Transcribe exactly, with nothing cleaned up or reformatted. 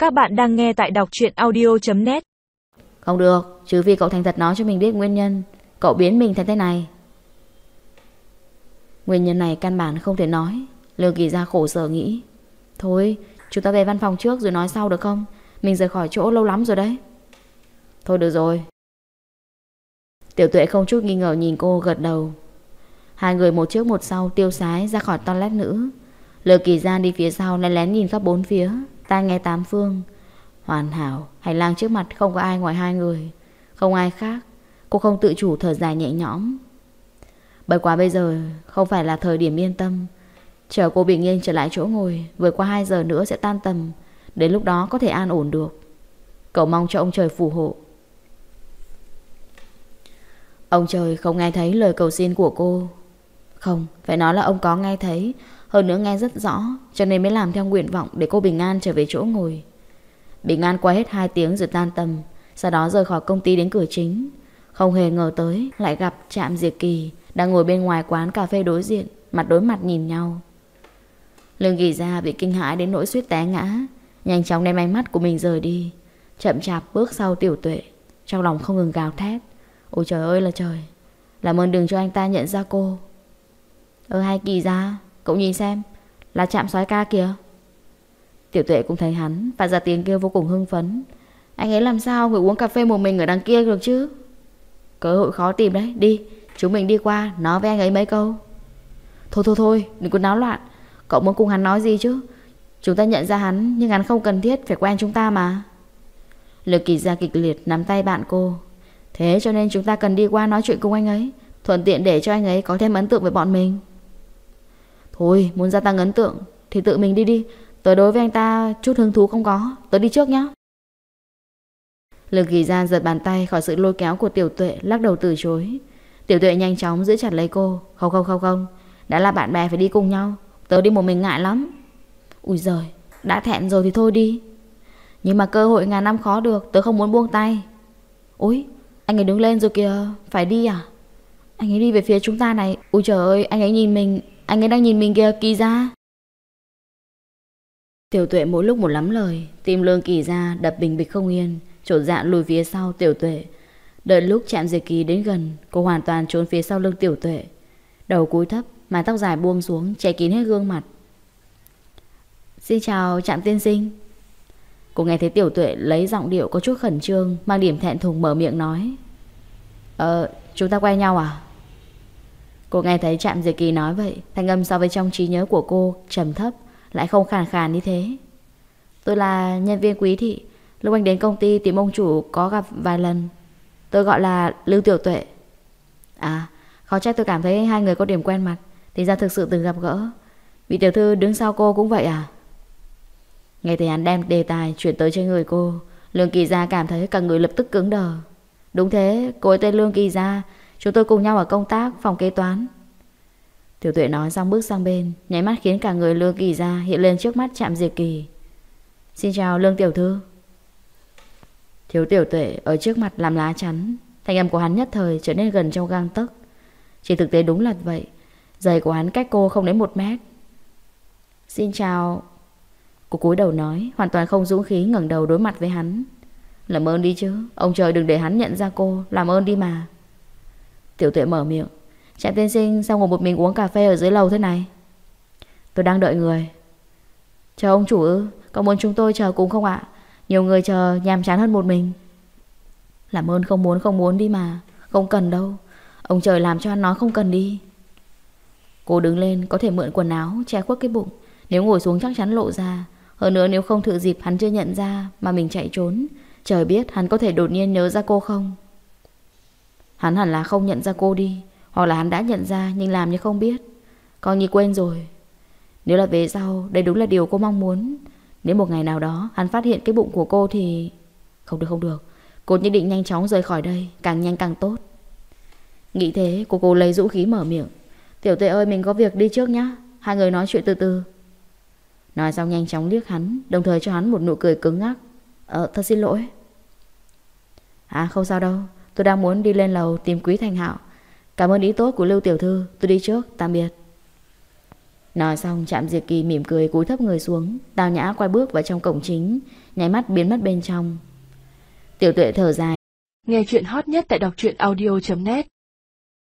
Các bạn đang nghe tại đọc truyện audio chấm net. Không được, trừ phi cậu thành thật nói cho mình biết nguyên nhân cậu biến mình thành thế này. Nguyên nhân này căn bản không thể nói. Lương Kỳ Gia khổ sở nghĩ, thôi chúng ta về văn phòng trước rồi nói sau được không? Mình rời khỏi chỗ lâu lắm rồi đấy. Thôi được rồi. Tiểu Tuệ không chút nghi ngờ nhìn cô gật đầu. Hai người một trước một sau tiêu sái ra khỏi toilet nữ. Lương Kỳ Gia đi phía sau lén lén nhìn khắp bốn phía, tai nghe tám phương. Hoàn hảo, hành lang trước mặt không có ai ngoài hai người, không ai khác. Cô không tự chủ thở dài nhẹ nhõm. Bởi quá bây giờ không phải là thời điểm yên tâm. Chờ cô bình yên trở lại chỗ ngồi, vượt qua hai giờ nữa sẽ tan tầm. Đến lúc đó có thể an ổn được. Cậu mong cho ông trời phù hộ. Ông trời không nghe thấy lời cầu xin của cô. Không, phải nói là ông có nghe thấy, hơn nữa nghe rất rõ, cho nên mới làm theo nguyện vọng để cô bình an trở về chỗ ngồi. Bình an qua hết hai tiếng rồi tan tầm, sau đó rời khỏi công ty đến cửa chính. Không hề ngờ tới lại gặp Trạm Diệt Kỳ đang ngồi bên ngoài quán cà phê đối diện, mặt đối mặt nhìn nhau. Lương Kỳ Gia bị kinh hãi đến nỗi suýt té ngã, nhanh chóng đem ánh mắt của mình rời đi, chậm chạp bước sau Tiểu Tuệ, trong lòng không ngừng gào thét. Ôi trời ơi là trời, làm ơn đừng cho anh ta nhận ra cô. Ơ hay Kỳ Gia, cậu nhìn xem, là Trạm soái ca kìa. Tiểu Tuệ cũng thấy hắn, phát ra tiếng kêu vô cùng hưng phấn. Anh ấy làm sao ngồi uống cà phê một mình ở đằng kia được chứ? Cơ hội khó tìm đấy, đi, chúng mình đi qua nói với anh ấy mấy câu. Thôi thôi thôi, đừng có náo loạn. Cậu muốn cùng hắn nói gì chứ? Chúng ta nhận ra hắn, nhưng hắn không cần thiết phải quen chúng ta mà. Lực Kỳ Gia kịch liệt nắm tay bạn cô. Thế cho nên chúng ta cần đi qua nói chuyện cùng anh ấy, thuận tiện để cho anh ấy có thêm ấn tượng với bọn mình. Thôi, muốn gia tăng ấn tượng thì tự mình đi đi. Tớ đối với anh ta chút hứng thú không có. Tớ đi trước nhé. Lực Kỳ Gia giật bàn tay khỏi sự lôi kéo của Tiểu Tuệ, lắc đầu từ chối. Tiểu Tuệ nhanh chóng giữ chặt lấy cô. Không không không không, đã là bạn bè phải đi cùng nhau. Tớ đi một mình ngại lắm. Ui giời, đã thẹn rồi thì thôi đi. Nhưng mà cơ hội ngàn năm khó được, tớ không muốn buông tay. Ôi, anh ấy đứng lên rồi kìa. Phải đi à? Anh ấy đi về phía chúng ta này. Ui trời ơi, anh ấy nhìn mình. Anh ấy đang nhìn mình kìa, Kỳ Gia. Tiểu Tuệ mỗi lúc một lắm lời, tim Lương Kỳ Gia đập bình bịch không yên, chột dạ lùi phía sau Tiểu Tuệ. Đợi lúc Trạm Diệt Kỳ đến gần, cô hoàn toàn trốn phía sau lưng Tiểu Tuệ, đầu cúi thấp, mái tóc dài buông xuống che kín hết gương mặt. Xin chào Trạm tiên sinh. Cô nghe thấy Tiểu Tuệ lấy giọng điệu có chút khẩn trương, mang điểm thẹn thùng mở miệng nói. Ờ, chúng ta quen nhau à? Cô nghe thấy Trạm Diệt Kỳ nói vậy, thanh âm so với trong trí nhớ của cô trầm thấp, lại không khàn khàn như thế. Tôi là nhân viên Quý thị, lúc anh đến công ty tìm ông chủ có gặp vài lần. Tôi gọi là Lưu Tiểu Tuệ. À, khó trách tôi cảm thấy hai người có điểm quen mặt, thì ra thực sự từng gặp gỡ. Vị tiểu thư đứng sau cô cũng vậy à? Nghe thấy hắn đem đề tài chuyển tới trên người cô, Lương Kỳ Gia cảm thấy cả người lập tức cứng đờ. Đúng thế, cô ấy tên Lương Kỳ Gia, chúng tôi cùng nhau ở công tác phòng kế toán. Tiểu Tuệ nói xong bước sang bên, nháy mắt khiến cả người Lương Kỳ Gia hiện lên trước mắt Trạm Diệt Kỳ. Xin chào Lương tiểu thư. Thiếu Tiểu Tuệ ở trước mặt làm lá chắn, thanh âm của hắn nhất thời trở nên gần trong gang tấc. Chỉ thực tế đúng là vậy, giày của hắn cách cô không đến một mét. Xin chào. Cô cúi đầu nói, hoàn toàn không dũng khí ngẩng đầu đối mặt với hắn. Làm ơn đi chứ, ông trời đừng để hắn nhận ra cô, làm ơn đi mà. Tiểu Tuệ mở miệng. Trạm tiên sinh sao ngồi một mình uống cà phê ở dưới lầu thế này? Tôi đang đợi người. Chờ ông chủ ư? Có muốn chúng tôi chờ cùng không ạ? Nhiều người chờ nhàm chán hơn một mình. Làm ơn không muốn không muốn đi mà. Không cần đâu, ông trời làm cho hắn nói không cần đi. Cô đứng lên, có thể mượn quần áo che khuất cái bụng, nếu ngồi xuống chắc chắn lộ ra. Hơn nữa nếu không thử dịp hắn chưa nhận ra mà mình chạy trốn, trời biết hắn có thể đột nhiên nhớ ra cô không. Hắn hẳn là không nhận ra cô đi, hoặc là hắn đã nhận ra nhưng làm như không biết, coi như quên rồi. Nếu là về sau, đây đúng là điều cô mong muốn. Nếu một ngày nào đó hắn phát hiện cái bụng của cô thì... Không được không được, cô nhất định nhanh chóng rời khỏi đây, càng nhanh càng tốt. Nghĩ thế, cô cô lấy dũng khí mở miệng. Tiểu Tuệ ơi, mình có việc đi trước nhá, hai người nói chuyện từ từ. Nói xong nhanh chóng liếc hắn, đồng thời cho hắn một nụ cười cứng ngắc. Ờ, thật xin lỗi. À không sao đâu, tôi đang muốn đi lên lầu tìm Quý Thành Hạo. Cảm ơn ý tốt của Lưu tiểu thư, tôi đi trước, tạm biệt. Nói xong Trạm Diệt Kỳ mỉm cười cúi thấp người xuống, tao nhã quay bước vào trong cổng chính, nháy mắt biến mất bên trong. Tiểu Tuệ thở dài. Nghe chuyện hot nhất tại đọc truyện audio chấm net.